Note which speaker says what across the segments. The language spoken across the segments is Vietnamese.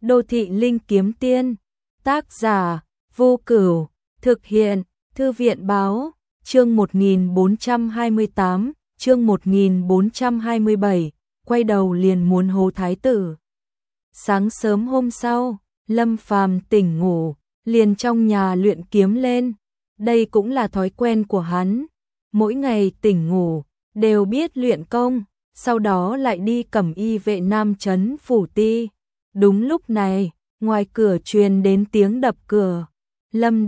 Speaker 1: Đô thị linh kiếm tiên, tác giả Vô Cửu, thực hiện Thư viện báo, chương 1428, chương 1427, quay đầu liền muốn hô thái tử. Sáng sớm hôm sau, Lâm Phàm tỉnh ngủ, liền trong nhà luyện kiếm lên. Đây cũng là thói quen của hắn, mỗi ngày tỉnh ngủ đều biết luyện công, sau đó lại đi cẩm y vệ Nam trấn phủ ti. Đúng lúc này, ngoài cửa truyền đến tiếng đập cửa. Lâm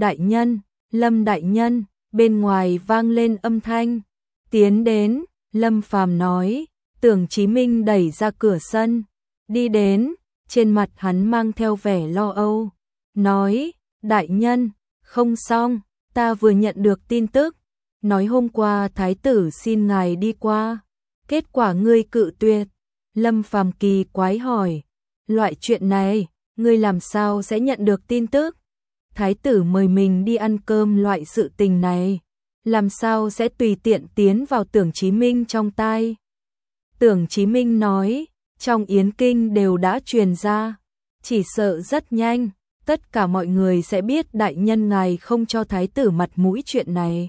Speaker 1: đại nhân, bên ngoài vang lên âm thanh. Tiến đến, Lâm Phàm nói. Tưởng Chí Minh đẩy ra cửa sân, đi đến, trên mặt hắn mang theo vẻ lo âu, nói, đại nhân, không xong, ta vừa nhận được tin tức, nói hôm qua thái tử xin ngài đi qua, kết quả ngươi cự tuyệt. Lâm Phàm kỳ quái hỏi, loại chuyện này, ngươi làm sao sẽ nhận được tin tức? Thái tử mời mình đi ăn cơm, loại sự tình này, làm sao sẽ tùy tiện tiến vào Tưởng Chí Minh trong tai? Tưởng Chí Minh nói, trong Yến Kinh đều đã truyền ra, chỉ sợ rất nhanh, tất cả mọi người sẽ biết đại nhân ngài không cho thái tử mặt mũi chuyện này.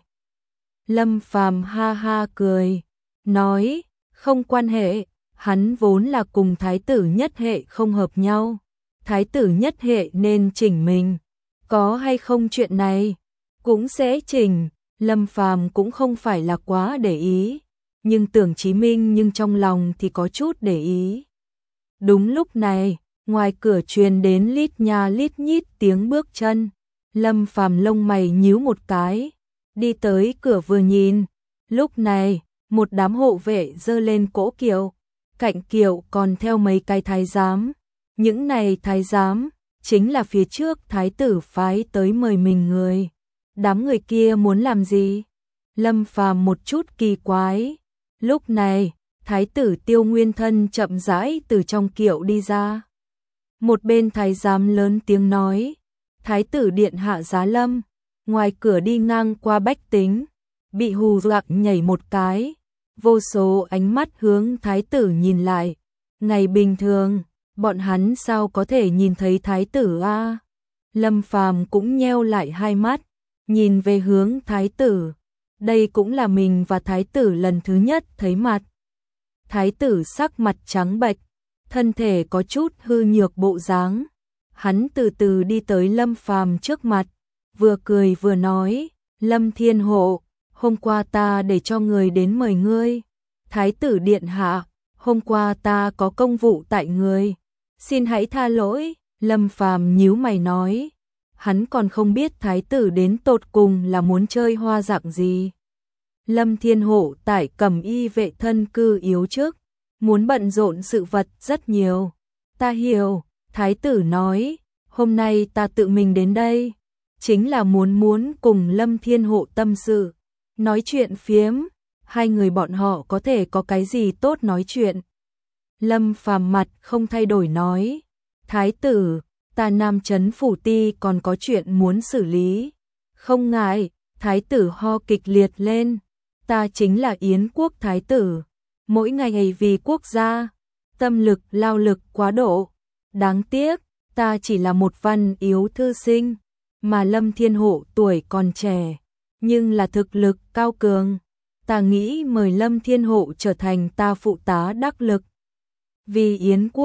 Speaker 1: Lâm Phàm ha ha cười, nói, không quan hệ, hắn vốn là cùng thái tử nhất hệ không hợp nhau, thái tử nhất hệ nên chỉnh mình, có hay không chuyện này, cũng sẽ chỉnh. Lâm Phàm cũng không phải là quá để ý, nhưng Tưởng Chí Minh nhưng trong lòng thì có chút để ý. Đúng lúc này, ngoài cửa truyền đến lít nha lít nhít tiếng bước chân. Lâm Phàm lông mày nhíu một cái, đi tới cửa vừa nhìn. Lúc này, một đám hộ vệ giơ lên cỗ kiệu, cạnh kiệu còn theo mấy cái thái giám. Những này thái giám chính là phía trước thái tử phái tới mời mình người. Đám người kia muốn làm gì? Lâm Phàm một chút kỳ quái. Lúc này, thái tử Tiêu Nguyên Thân chậm rãi từ trong kiệu đi ra. Một bên thái giám lớn tiếng nói, thái tử điện hạ giá lâm. Ngoài cửa đi ngang qua bách tính, bị hù dọa nhảy một cái. Vô số ánh mắt hướng thái tử nhìn lại. Ngày bình thường, bọn hắn sao có thể nhìn thấy thái tử a? Lâm Phàm cũng nheo lại hai mắt, nhìn về hướng thái tử. Đây cũng là mình và thái tử lần thứ nhất thấy mặt. Thái tử sắc mặt trắng bệch, thân thể có chút hư nhược bộ dáng. Hắn từ từ đi tới Lâm Phàm trước mặt, vừa cười vừa nói, Lâm Thiên Hộ, hôm qua ta để cho người đến mời ngươi. Thái tử điện hạ, hôm qua ta có công vụ tại người, xin hãy tha lỗi. Lâm Phàm nhíu mày nói, hắn còn không biết thái tử đến tột cùng là muốn chơi hoa dạng gì. Lâm Thiên Hộ tại cẩm y vệ thân cư yếu chức, muốn bận rộn sự vật rất nhiều. Ta hiểu, thái tử nói, hôm nay ta tự mình đến đây, chính là muốn cùng Lâm Thiên Hộ tâm sự, nói chuyện phiếm, hai người bọn họ có thể có cái gì tốt nói chuyện. Lâm Phàm mặt không thay đổi nói, thái tử, ta Nam trấn phủ ti còn có chuyện muốn xử lý. Không ngại, thái tử ho kịch liệt lên, ta chính là Yến quốc thái tử, mỗi ngày vì quốc gia, tâm lực lao lực quá độ. Đáng tiếc, ta chỉ là một văn yếu thư sinh, mà Lâm Thiên Hộ tuổi còn trẻ, nhưng là thực lực cao cường. Ta nghĩ mời Lâm Thiên Hộ trở thành ta phụ tá đắc lực. Vì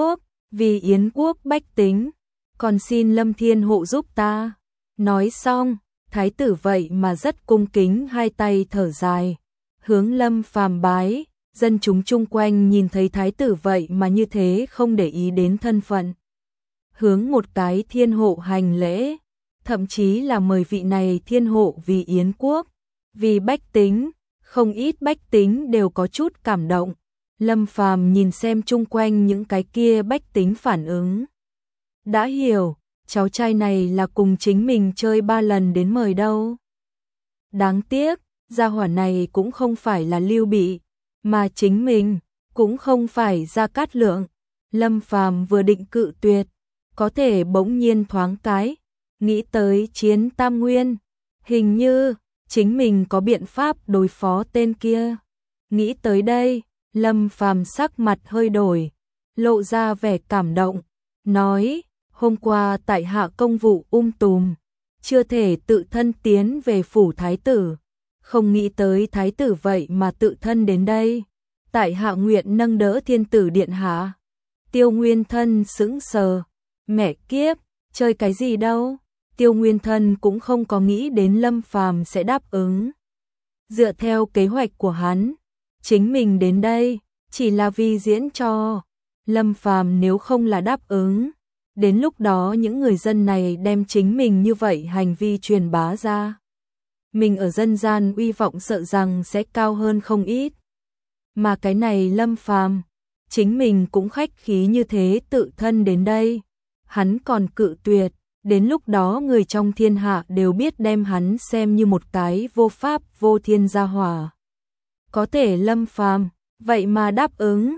Speaker 1: Yến quốc bách tính, còn xin Lâm Thiên Hộ giúp ta. Nói xong, thái tử vậy mà rất cung kính hai tay thở dài, hướng Lâm Phàm bái. Dân chúng chung quanh nhìn thấy thái tử vậy mà như thế không để ý đến thân phận, hướng một cái thiên hộ hành lễ, thậm chí là mời vị này thiên hộ vì Yến quốc, vì bách tính. Không ít bách tính đều có chút cảm động. Lâm Phàm nhìn xem chung quanh những cái kia bách tính phản ứng, đã hiểu, cháu trai này là cùng chính mình chơi 3 lần đến mời đâu. Đáng tiếc, gia hỏa này cũng không phải là Lưu Bị, mà chính mình cũng không phải Gia Cát Lượng. Lâm Phàm vừa định cự tuyệt, có thể bỗng nhiên thoáng cái nghĩ tới Chiến Tam Nguyên, hình như chính mình có biện pháp đối phó tên kia. Nghĩ tới đây, Lâm Phàm sắc mặt hơi đổi, lộ ra vẻ cảm động, nói, hôm qua tại hạ công vụ tùm, chưa thể tự thân tiến về phủ thái tử, không nghĩ tới thái tử vậy mà tự thân đến đây, tại hạ nguyện nâng đỡ thiên tử điện hạ. Tiêu Nguyên Thân sững sờ, mẹ kiếp, chơi cái gì đâu? Tiêu Nguyên Thân cũng không có nghĩ đến Lâm Phàm sẽ đáp ứng. Dựa theo kế hoạch của hắn, chính mình đến đây chỉ là vì diễn trò. Lâm Phàm nếu không là đáp ứng, đến lúc đó những người dân này đem chính mình như vậy hành vi truyền bá ra, mình ở dân gian uy vọng sợ rằng sẽ cao hơn không ít. Mà cái này Lâm Phàm, chính mình cũng khách khí như thế tự thân đến đây, hắn còn cự tuyệt, đến lúc đó người trong thiên hạ đều biết đem hắn xem như một cái vô pháp vô thiên gia hỏa. Có thể Lâm Phàm vậy mà đáp ứng.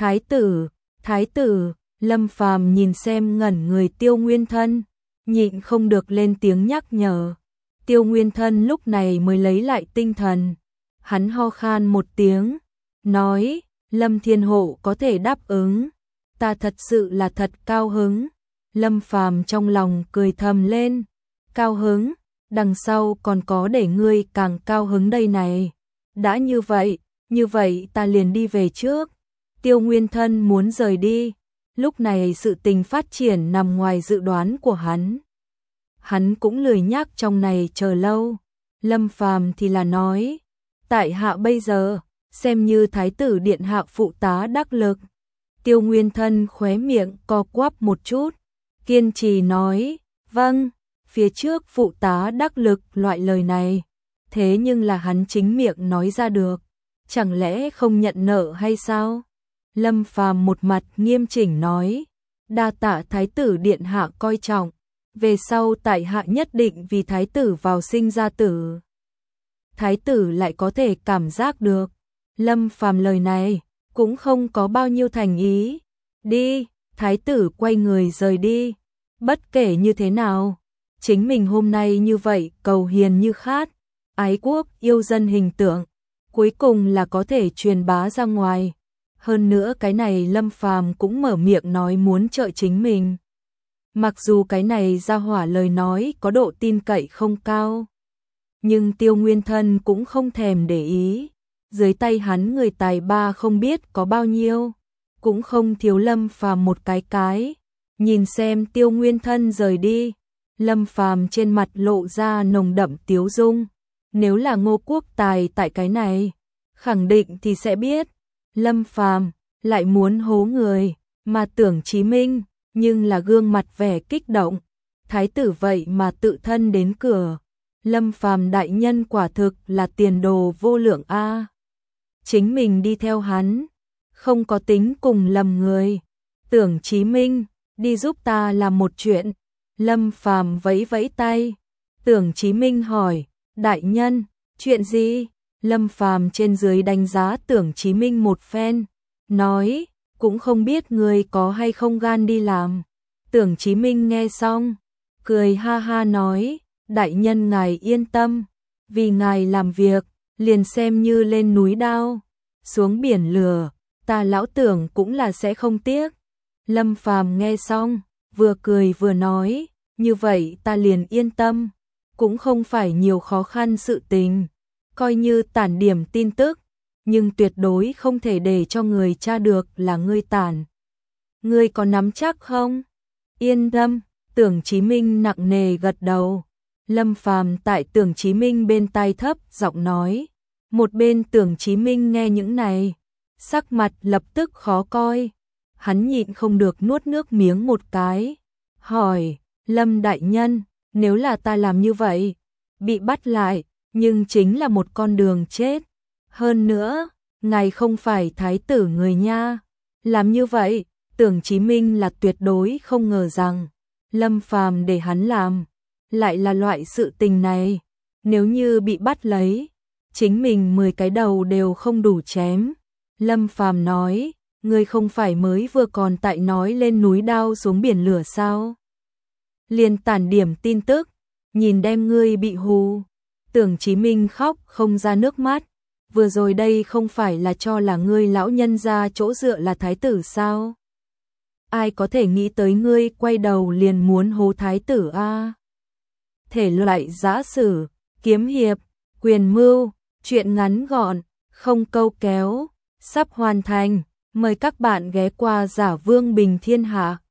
Speaker 1: Thái tử, Lâm Phàm nhìn xem ngẩn người Tiêu Nguyên Thân, nhịn không được lên tiếng nhắc nhở. Tiêu Nguyên Thân lúc này mới lấy lại tinh thần, hắn ho khan một tiếng, nói, Lâm Thiên Hộ có thể đáp ứng, ta thật sự là thật cao hứng. Lâm Phàm trong lòng cười thầm lên, cao hứng, đằng sau còn có để ngươi càng cao hứng đây này. Đã như vậy ta liền đi về trước. Tiêu Nguyên Thân muốn rời đi, lúc này sự tình phát triển nằm ngoài dự đoán của hắn. Hắn cũng lười nhác trong này chờ lâu. Lâm Phàm thì là nói, tại hạ bây giờ xem như thái tử điện hạ phụ tá đắc lực. Tiêu Nguyên Thân khóe miệng co quắp một chút, kiên trì nói, vâng, phía trước phụ tá đắc lực loại lời này, thế nhưng là hắn chính miệng nói ra được, chẳng lẽ không nhận nợ hay sao? Lâm Phàm một mặt nghiêm chỉnh nói, đa tạ thái tử điện hạ coi trọng, về sau tại hạ nhất định vì thái tử vào sinh ra tử. Thái tử lại có thể cảm giác được, Lâm Phàm lời này cũng không có bao nhiêu thành ý. Đi, thái tử quay người rời đi. Bất kể như thế nào, chính mình hôm nay như vậy cầu hiền như khát, ái quốc yêu dân hình tượng, cuối cùng là có thể truyền bá ra ngoài. Hơn nữa cái này Lâm Phàm cũng mở miệng nói muốn trợ chính mình. Mặc dù cái này ra hỏa lời nói có độ tin cậy không cao, nhưng Tiêu Nguyên Thân cũng không thèm để ý. Dưới tay hắn người tài ba không biết có bao nhiêu, cũng không thiếu Lâm Phàm một cái. Nhìn xem Tiêu Nguyên Thân rời đi, Lâm Phàm trên mặt lộ ra nồng đậm tiếu dung. Nếu là Ngô Quốc Tài tại cái này, khẳng định thì sẽ biết. Lâm Phàm lại muốn hố người, mà Tưởng Chí Minh, nhưng là gương mặt vẻ kích động. Thái tử vậy mà tự thân đến cửa. Lâm Phàm đại nhân quả thực là tiền đồ vô lượng a. Chính mình đi theo hắn, không có tính cùng lầm người. Tưởng Chí Minh, đi giúp ta làm một chuyện. Lâm Phàm vẫy vẫy tay. Tưởng Chí Minh hỏi, đại nhân, chuyện gì? Lâm Phàm trên dưới đánh giá Tưởng Chí Minh một phen, nói, cũng không biết người có hay không gan đi làm. Tưởng Chí Minh nghe xong, cười ha ha nói, đại nhân ngài yên tâm, vì ngài làm việc, liền xem như lên núi đao, xuống biển lửa, ta lão Tưởng cũng là sẽ không tiếc. Lâm Phàm nghe xong, vừa cười vừa nói, như vậy ta liền yên tâm, cũng không phải nhiều khó khăn sự tình, coi như tản điểm tin tức, nhưng tuyệt đối không thể để cho người tra được là ngươi tản. Ngươi có nắm chắc không? Yên tâm, Tưởng Chí Minh nặng nề gật đầu. Lâm Phàm tại Tưởng Chí Minh bên tai thấp giọng nói, một bên Tưởng Chí Minh nghe những này, sắc mặt lập tức khó coi. Hắn nhịn không được nuốt nước miếng một cái, hỏi, Lâm đại nhân, nếu là ta làm như vậy, bị bắt lại, nhưng chính là một con đường chết. Hơn nữa, ngài không phải thái tử người nha. Làm như vậy, Tưởng Chí Minh là tuyệt đối không ngờ rằng Lâm Phàm để hắn làm lại là loại sự tình này. Nếu như bị bắt lấy, chính mình 10 cái đầu đều không đủ chém. Lâm Phàm nói, ngươi không phải mới vừa còn tại nói lên núi đao xuống biển lửa sao? Liền tản điểm tin tức, nhìn đem ngươi bị hù. Tưởng Chí Minh khóc không ra nước mắt, vừa rồi đây không phải là cho là ngươi lão nhân ra chỗ dựa là thái tử sao? ai có thể nghĩ tới ngươi quay đầu liền muốn hố thái tử a. Thể loại giã sử, kiếm hiệp, quyền mưu, truyện ngắn gọn, không câu kéo, sắp hoàn thành. Mời các bạn ghé qua Giả Vương Bình Thiên Hạ.